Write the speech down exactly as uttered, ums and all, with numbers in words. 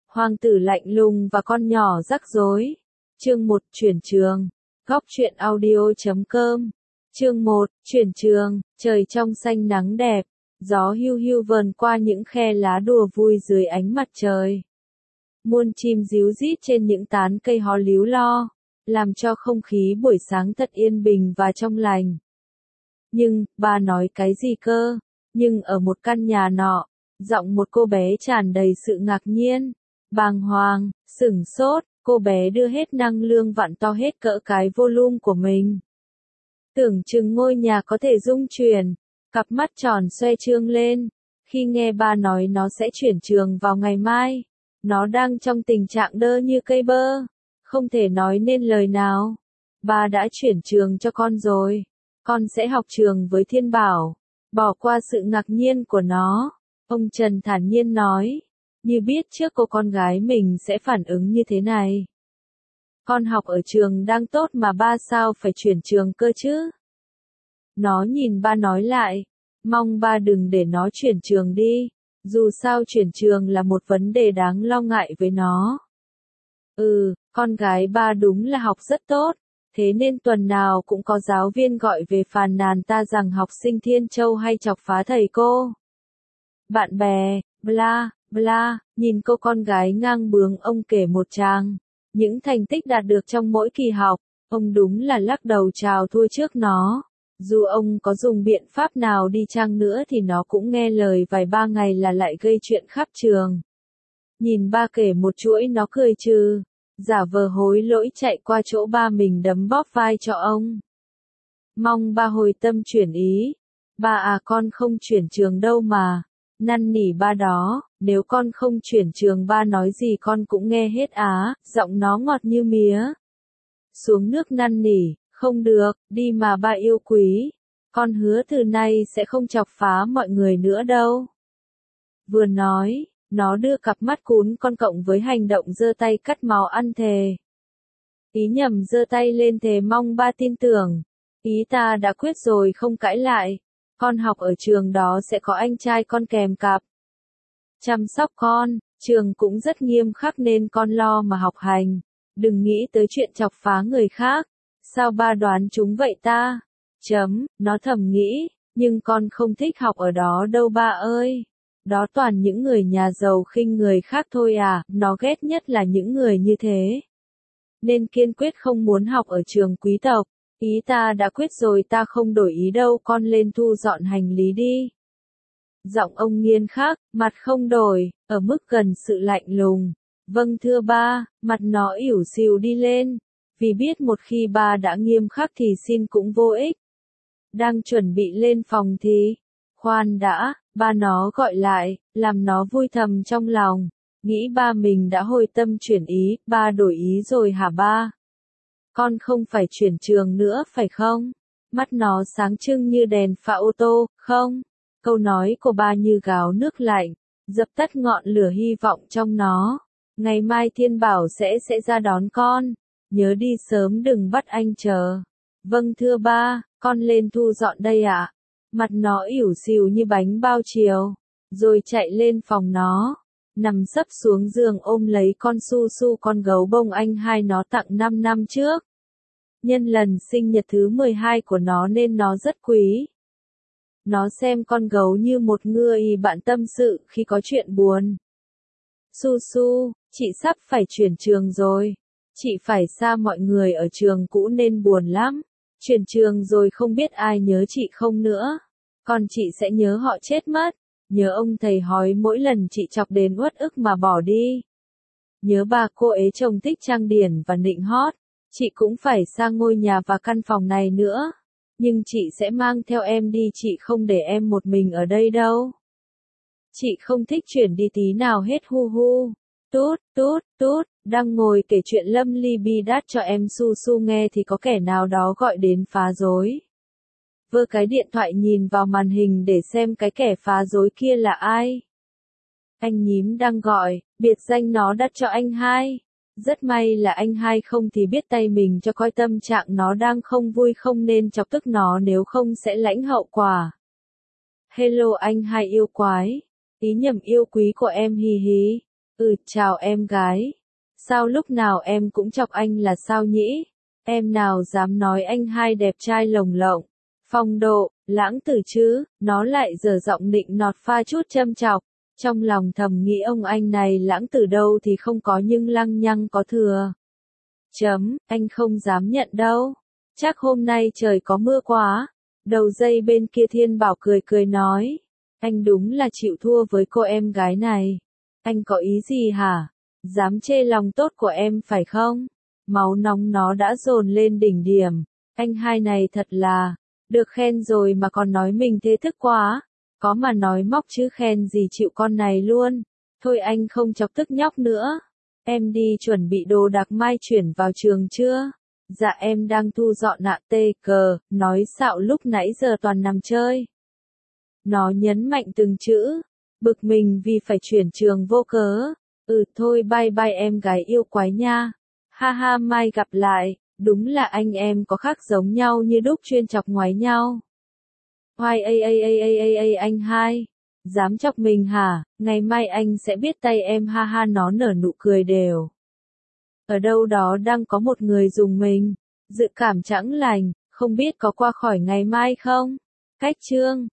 Hoàng tử lạnh lùng và con nhỏ rắc rối. Chương một, chuyển trường. Góc truyện audio chấm com. Chương một, chuyển trường. Trời trong xanh nắng đẹp, gió hiu hiu vờn qua những khe lá đùa vui dưới ánh mặt trời. Muôn chim ríu rít trên những tán cây hó líu lo, làm cho không khí buổi sáng thật yên bình và trong lành. Nhưng, ba nói cái gì cơ? Nhưng ở một căn nhà nọ, giọng một cô bé tràn đầy sự ngạc nhiên, bàng hoàng, sửng sốt, cô bé đưa hết năng lượng vặn to hết cỡ cái volume của mình. Tưởng chừng ngôi nhà có thể rung chuyển, cặp mắt tròn xoe trương lên, khi nghe ba nói nó sẽ chuyển trường vào ngày mai. Nó đang trong tình trạng đơ như cây bơ, không thể nói nên lời nào. Ba đã chuyển trường cho con rồi, con sẽ học trường với Thiên Bảo. Bỏ qua sự ngạc nhiên của nó, ông Trần thản nhiên nói, như biết trước cô con gái mình sẽ phản ứng như thế này. Con học ở trường đang tốt mà ba sao phải chuyển trường cơ chứ? Nó nhìn ba nói lại, mong ba đừng để nó chuyển trường đi, dù sao chuyển trường là một vấn đề đáng lo ngại với nó. Ừ, con gái ba đúng là học rất tốt, thế nên tuần nào cũng có giáo viên gọi về phàn nàn ta rằng học sinh Thiên Châu hay chọc phá thầy cô. Bạn bè, bla, bla, nhìn cô con gái ngang bướng ông kể một tràng, những thành tích đạt được trong mỗi kỳ học, ông đúng là lắc đầu chào thua trước nó. Dù ông có dùng biện pháp nào đi chăng nữa thì nó cũng nghe lời vài ba ngày là lại gây chuyện khắp trường. Nhìn ba kể một chuỗi nó cười trừ, giả vờ hối lỗi chạy qua chỗ ba mình đấm bóp vai cho ông. Mong ba hồi tâm chuyển ý. Ba à, con không chuyển trường đâu mà. Năn nỉ ba đó, nếu con không chuyển trường ba nói gì con cũng nghe hết á, giọng nó ngọt như mía. Xuống nước năn nỉ, không được, đi mà ba yêu quý. Con hứa từ nay sẽ không chọc phá mọi người nữa đâu. Vừa nói, nó đưa cặp mắt cún con cộng với hành động giơ tay cắt máu ăn thề. Ý nhầm giơ tay lên thề mong ba tin tưởng. Ý ta đã quyết rồi không cãi lại. Con học ở trường đó sẽ có anh trai con kèm cặp. Chăm sóc con, trường cũng rất nghiêm khắc nên con lo mà học hành. Đừng nghĩ tới chuyện chọc phá người khác. Sao ba đoán chúng vậy ta? Chấm, nó thầm nghĩ, nhưng con không thích học ở đó đâu ba ơi. Đó toàn những người nhà giàu khinh người khác thôi à, nó ghét nhất là những người như thế. Nên kiên quyết không muốn học ở trường quý tộc. Ý ta đã quyết rồi ta không đổi ý đâu, con lên thu dọn hành lý đi. Giọng ông nghiêm khắc, mặt không đổi, ở mức gần sự lạnh lùng. Vâng thưa ba, mặt nó ỉu xìu đi lên. Vì biết một khi ba đã nghiêm khắc thì xin cũng vô ích. Đang chuẩn bị lên phòng thì, khoan đã, ba nó gọi lại, làm nó vui thầm trong lòng. Nghĩ ba mình đã hồi tâm chuyển ý, ba đổi ý rồi hả ba? Con không phải chuyển trường nữa phải không? Mắt nó sáng trưng như đèn pha ô tô, không? Câu nói của ba như gáo nước lạnh, dập tắt ngọn lửa hy vọng trong nó. Ngày mai Thiên Bảo sẽ sẽ ra đón con. Nhớ đi sớm đừng bắt anh chờ. Vâng thưa ba, con lên thu dọn đây ạ. Mặt nó ỉu xìu như bánh bao chiều. Rồi chạy lên phòng nó. Nằm sấp xuống giường ôm lấy con Su Su, con gấu bông anh hai nó tặng năm năm trước. Nhân lần sinh nhật thứ mười hai của nó nên nó rất quý. Nó xem con gấu như một người bạn tâm sự khi có chuyện buồn. Su Su, chị sắp phải chuyển trường rồi. Chị phải xa mọi người ở trường cũ nên buồn lắm. Chuyển trường rồi không biết ai nhớ chị không nữa. Còn chị sẽ nhớ họ chết mất. Nhớ ông thầy hói mỗi lần chị chọc đến uất ức mà bỏ đi. Nhớ bà cô ấy trông thích trang điểm và nịnh hót. Chị cũng phải sang ngôi nhà và căn phòng này nữa. Nhưng chị sẽ mang theo em đi, chị không để em một mình ở đây đâu. Chị không thích chuyển đi tí nào hết hu hu. Tút, tút, tút, đang ngồi kể chuyện lâm ly bi đát cho em Su Su nghe thì có kẻ nào đó gọi đến phá rối. Vơ cái điện thoại nhìn vào màn hình để xem cái kẻ phá rối kia là ai. Anh nhím đang gọi, biệt danh nó đặt cho anh hai. Rất may là anh hai không thì biết tay mình cho coi tâm trạng nó đang không vui, không nên chọc tức nó, nếu không sẽ lãnh hậu quả. Hello anh hai yêu quái. Ý nhầm yêu quý của em hì hì. Ừ, chào em gái. Sao lúc nào em cũng chọc anh là sao nhỉ? Em nào dám nói anh hai đẹp trai lồng lộng, phong độ, lãng tử chứ, nó lại dở giọng nịnh nọt pha chút châm chọc. Trong lòng thầm nghĩ ông anh này lãng tử đâu thì không có nhưng lăng nhăng có thừa. Chấm, anh không dám nhận đâu. Chắc hôm nay trời có mưa quá. Đầu dây bên kia Thiên Bảo cười cười nói. Anh đúng là chịu thua với cô em gái này. Anh có ý gì hả? Dám chê lòng tốt của em phải không? Máu nóng nó đã dồn lên đỉnh điểm. Anh hai này thật là, được khen rồi mà còn nói mình thế thức quá. Có mà nói móc chứ khen gì chịu con này luôn. Thôi anh không chọc tức nhóc nữa. Em đi chuẩn bị đồ đạc mai chuyển vào trường chưa? Dạ em đang thu dọn nạ tê cờ, nói xạo lúc nãy giờ toàn nằm chơi. Nó nhấn mạnh từng chữ, bực mình vì phải chuyển trường vô cớ. Ừ thôi bye bye em gái yêu quái nha. Ha ha mai gặp lại, đúng là anh em có khác giống nhau như đúc chuyên chọc ngoáy nhau. Hoài a a a a a a anh hai, dám chọc mình hả, ngày mai anh sẽ biết tay em ha ha nó nở nụ cười đều. Ở đâu đó đang có một người dùng mình, dự cảm chẳng lành, không biết có qua khỏi ngày mai không? Cách chương